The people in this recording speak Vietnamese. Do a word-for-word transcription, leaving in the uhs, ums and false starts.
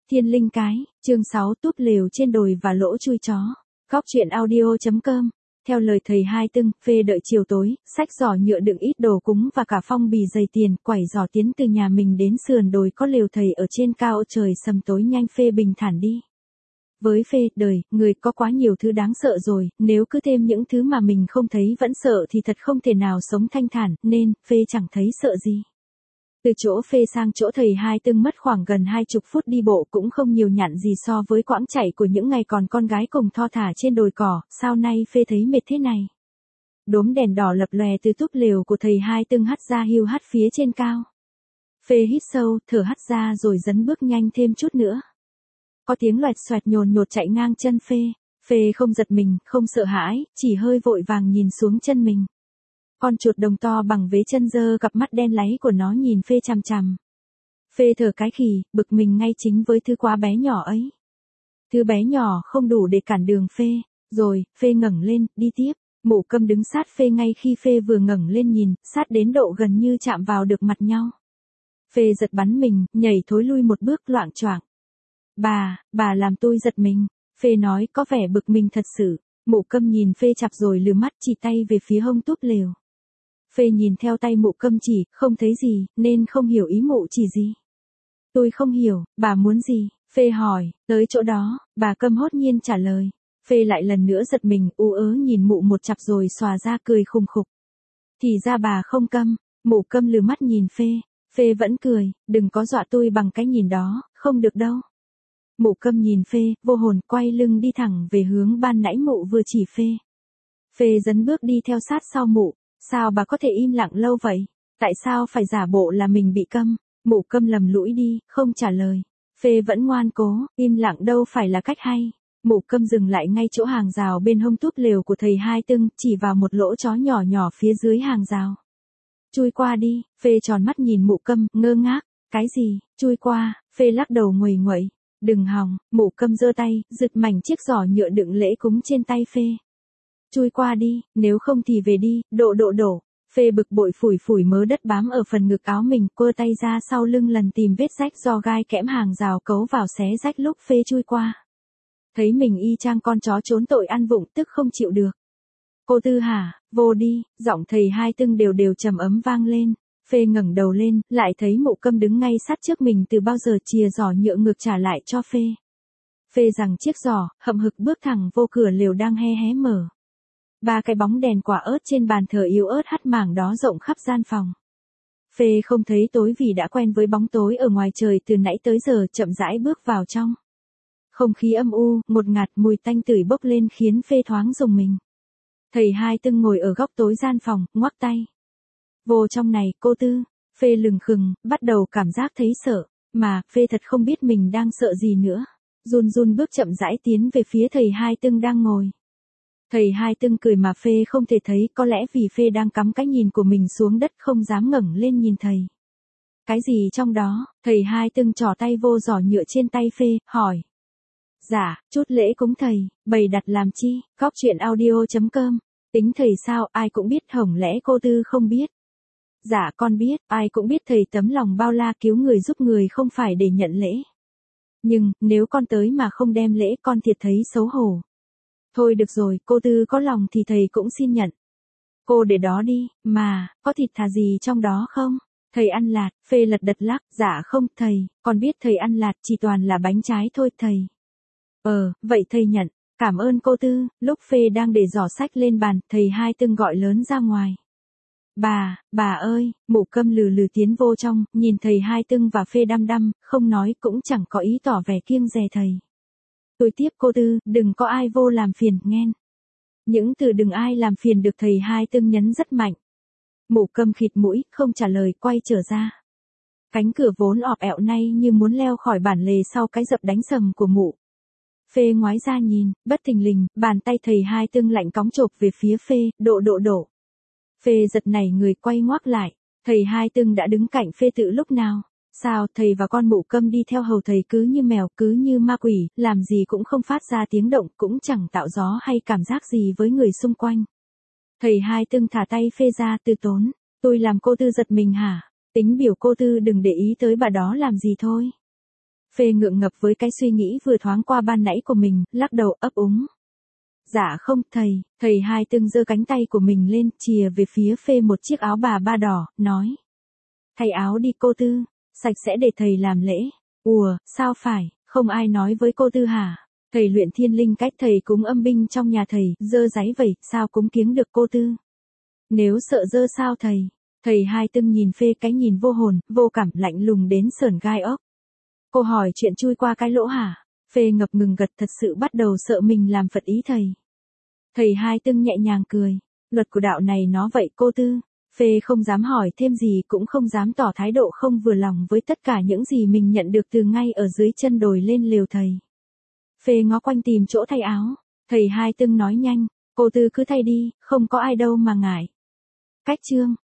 Thiên linh cái, chương sáu túp lều trên đồi và lỗ chui chó. Góc truyện audio chấm com. Theo lời thầy Hai Tưng, phê đợi chiều tối, xách giỏ nhựa đựng ít đồ cúng và cả phong bì dày tiền, quẩy giỏ tiến từ nhà mình đến sườn đồi có lều thầy ở trên cao. Trời sầm tối nhanh, phê bình thản đi. Với phê, đời, người có quá nhiều thứ đáng sợ rồi, nếu cứ thêm những thứ mà mình không thấy vẫn sợ thì thật không thể nào sống thanh thản, nên, phê chẳng thấy sợ gì. Từ chỗ phê sang chỗ thầy Hai Tưng mất khoảng gần hai chục phút đi bộ cũng không nhiều nhặn gì so với quãng chạy của những ngày còn con gái cùng thon thả trên đồi cỏ, sao nay phê thấy mệt thế này. Đốm đèn đỏ lập lòe từ túp lều của thầy Hai Tưng hắt ra hiu hắt phía trên cao. Phê hít sâu, thở hắt ra rồi dấn bước nhanh thêm chút nữa. Có tiếng loẹt xoẹt nhồn nhột chạy ngang chân phê, phê không giật mình, không sợ hãi, chỉ hơi vội vàng nhìn xuống chân mình. Con chuột đồng to bằng vế chân dơ cặp mắt đen láy của nó nhìn phê chằm chằm. Phê thở cái khì, bực mình ngay chính với thứ quá bé nhỏ ấy. Thứ bé nhỏ không đủ để cản đường phê, rồi, phê ngẩng lên, đi tiếp. Mụ Câm đứng sát phê ngay khi phê vừa ngẩng lên nhìn, sát đến độ gần như chạm vào được mặt nhau. Phê giật bắn mình, nhảy thối lui một bước loạng choạng. Bà, bà làm tôi giật mình, phê nói có vẻ bực mình thật sự. Mụ Câm nhìn phê chặp rồi lừa mắt chỉ tay về phía hông túp lều. Phê nhìn theo tay mụ Câm chỉ, không thấy gì, nên không hiểu ý mụ chỉ gì. Tôi không hiểu, bà muốn gì? Phê hỏi, tới chỗ đó, bà Câm hốt nhiên trả lời. Phê lại lần nữa giật mình, u ớ nhìn mụ một chặp rồi xòa ra cười khùng khục. Thì ra bà không câm, mụ Câm lừa mắt nhìn phê, phê vẫn cười, đừng có dọa tôi bằng cái nhìn đó, không được đâu. Mụ Câm nhìn phê, vô hồn quay lưng đi thẳng về hướng ban nãy mụ vừa chỉ phê. Phê dấn bước đi theo sát sau mụ. Sao bà có thể im lặng lâu vậy? Tại sao phải giả bộ là mình bị câm? Mụ Câm lầm lũi đi, không trả lời. Phê vẫn ngoan cố, im lặng đâu phải là cách hay. Mụ Câm dừng lại ngay chỗ hàng rào bên hông túp lều của thầy Hai Tưng, chỉ vào một lỗ chó nhỏ nhỏ phía dưới hàng rào. Chui qua đi, phê tròn mắt nhìn mụ Câm, ngơ ngác. Cái gì, chui qua, phê lắc đầu nguầy nguậy. Đừng hòng, mụ Câm giơ tay, giật mảnh chiếc giỏ nhựa đựng lễ cúng trên tay phê. Chui qua đi, nếu không thì về đi, độ độ đổ. Phê bực bội phủi phủi mớ đất bám ở phần ngực áo mình, quơ tay ra sau lưng lần tìm vết rách do gai kẽm hàng rào cấu vào xé rách lúc phê chui qua. Thấy mình y chang con chó trốn tội ăn vụng tức không chịu được. Cô Tư hả, vô đi, giọng thầy Hai Tưng đều đều trầm ấm vang lên. Phê ngẩng đầu lên, lại thấy mụ Câm đứng ngay sát trước mình từ bao giờ chìa giỏ nhựa ngược trả lại cho phê. Phê rằng chiếc giỏ, hậm hực bước thẳng vô cửa lều đang hé hé mở. Ba cái bóng đèn quả ớt trên bàn thờ yếu ớt hắt mảng đó rộng khắp gian phòng. Phê không thấy tối vì đã quen với bóng tối ở ngoài trời từ nãy tới giờ, chậm rãi bước vào trong. Không khí âm u, ngột ngạt, mùi tanh tưởi bốc lên khiến phê thoáng rùng mình. Thầy Hai Tưng ngồi ở góc tối gian phòng, ngoắc tay. Vô trong này, cô Tư. Phê lừng khừng, bắt đầu cảm giác thấy sợ, mà, phê thật không biết mình đang sợ gì nữa. Run run bước chậm rãi tiến về phía thầy Hai Tưng đang ngồi. Thầy Hai Tưng cười mà phê không thể thấy, có lẽ vì phê đang cắm cái nhìn của mình xuống đất không dám ngẩng lên nhìn thầy. Cái gì trong đó? Thầy Hai Tưng trỏ tay vô giỏ nhựa trên tay phê, hỏi. Dạ, chút lễ cúng thầy, bày đặt làm chi? Góc truyện audio chấm com. Tính thầy sao, ai cũng biết, hổng lẽ cô Tư không biết? Dạ con biết, ai cũng biết thầy tấm lòng bao la cứu người giúp người không phải để nhận lễ. Nhưng, nếu con tới mà không đem lễ con thiệt thấy xấu hổ. Thôi được rồi, cô Tư có lòng thì thầy cũng xin nhận. Cô để đó đi, mà, có thịt thà gì trong đó không? Thầy ăn lạt, phê lật đật lắc, dạ không, thầy, con biết thầy ăn lạt chỉ toàn là bánh trái thôi thầy. Ờ, vậy thầy nhận, cảm ơn cô Tư. Lúc phê đang để giỏ sách lên bàn, thầy Hai Tưng gọi lớn ra ngoài. Bà, bà ơi, mụ Câm lừ lừ tiến vô trong, nhìn thầy Hai Tưng và phê đăm đăm, không nói cũng chẳng có ý tỏ vẻ kiêng dè thầy. Tôi tiếp cô Tư, đừng có ai vô làm phiền, nghen. Những từ đừng ai làm phiền được thầy Hai Tưng nhấn rất mạnh. Mụ Câm khịt mũi, không trả lời, quay trở ra. Cánh cửa vốn ọp ẹo nay như muốn leo khỏi bản lề sau cái dập đánh sầm của mụ. Phê ngoái ra nhìn, bất thình lình, bàn tay thầy Hai Tưng lạnh cóng chộp về phía phê, độ độ đổ. Phê giật nảy người quay ngoác lại, thầy Hai Tưng đã đứng cạnh phê từ lúc nào? Sao, thầy và con mụ Câm đi theo hầu thầy cứ như mèo, cứ như ma quỷ, làm gì cũng không phát ra tiếng động, cũng chẳng tạo gió hay cảm giác gì với người xung quanh. Thầy Hai Tưng thả tay phê ra, từ tốn. Tôi làm cô Tư giật mình hả? Tính biểu cô Tư đừng để ý tới bà đó làm gì thôi. Phê ngượng ngập với cái suy nghĩ vừa thoáng qua ban nãy của mình, lắc đầu ấp úng. Dạ không, thầy, thầy Hai Tương giơ cánh tay của mình lên, chìa về phía Phê một chiếc áo bà ba đỏ, nói. Thay áo đi cô Tư, sạch sẽ để thầy làm lễ. Ùa, sao phải, không ai nói với cô Tư hả? Thầy luyện thiên linh cách thầy cúng âm binh trong nhà thầy, dơ giấy vậy, sao cúng kiếng được cô Tư? Nếu sợ dơ sao thầy? Thầy Hai Tương nhìn Phê cái nhìn vô hồn, vô cảm, lạnh lùng đến sởn gai ốc. Cô hỏi chuyện chui qua cái lỗ hả? Phê ngập ngừng gật, thật sự bắt đầu sợ mình làm phật ý thầy. Thầy Hai Tương nhẹ nhàng cười. Luật của đạo này nó vậy cô Tư. Phê không dám hỏi thêm gì, cũng không dám tỏ thái độ không vừa lòng với tất cả những gì mình nhận được từ ngay ở dưới chân đồi lên lều thầy. Phê ngó quanh tìm chỗ thay áo. Thầy Hai Tương nói nhanh, cô Tư cứ thay đi, không có ai đâu mà ngại. Cách chương.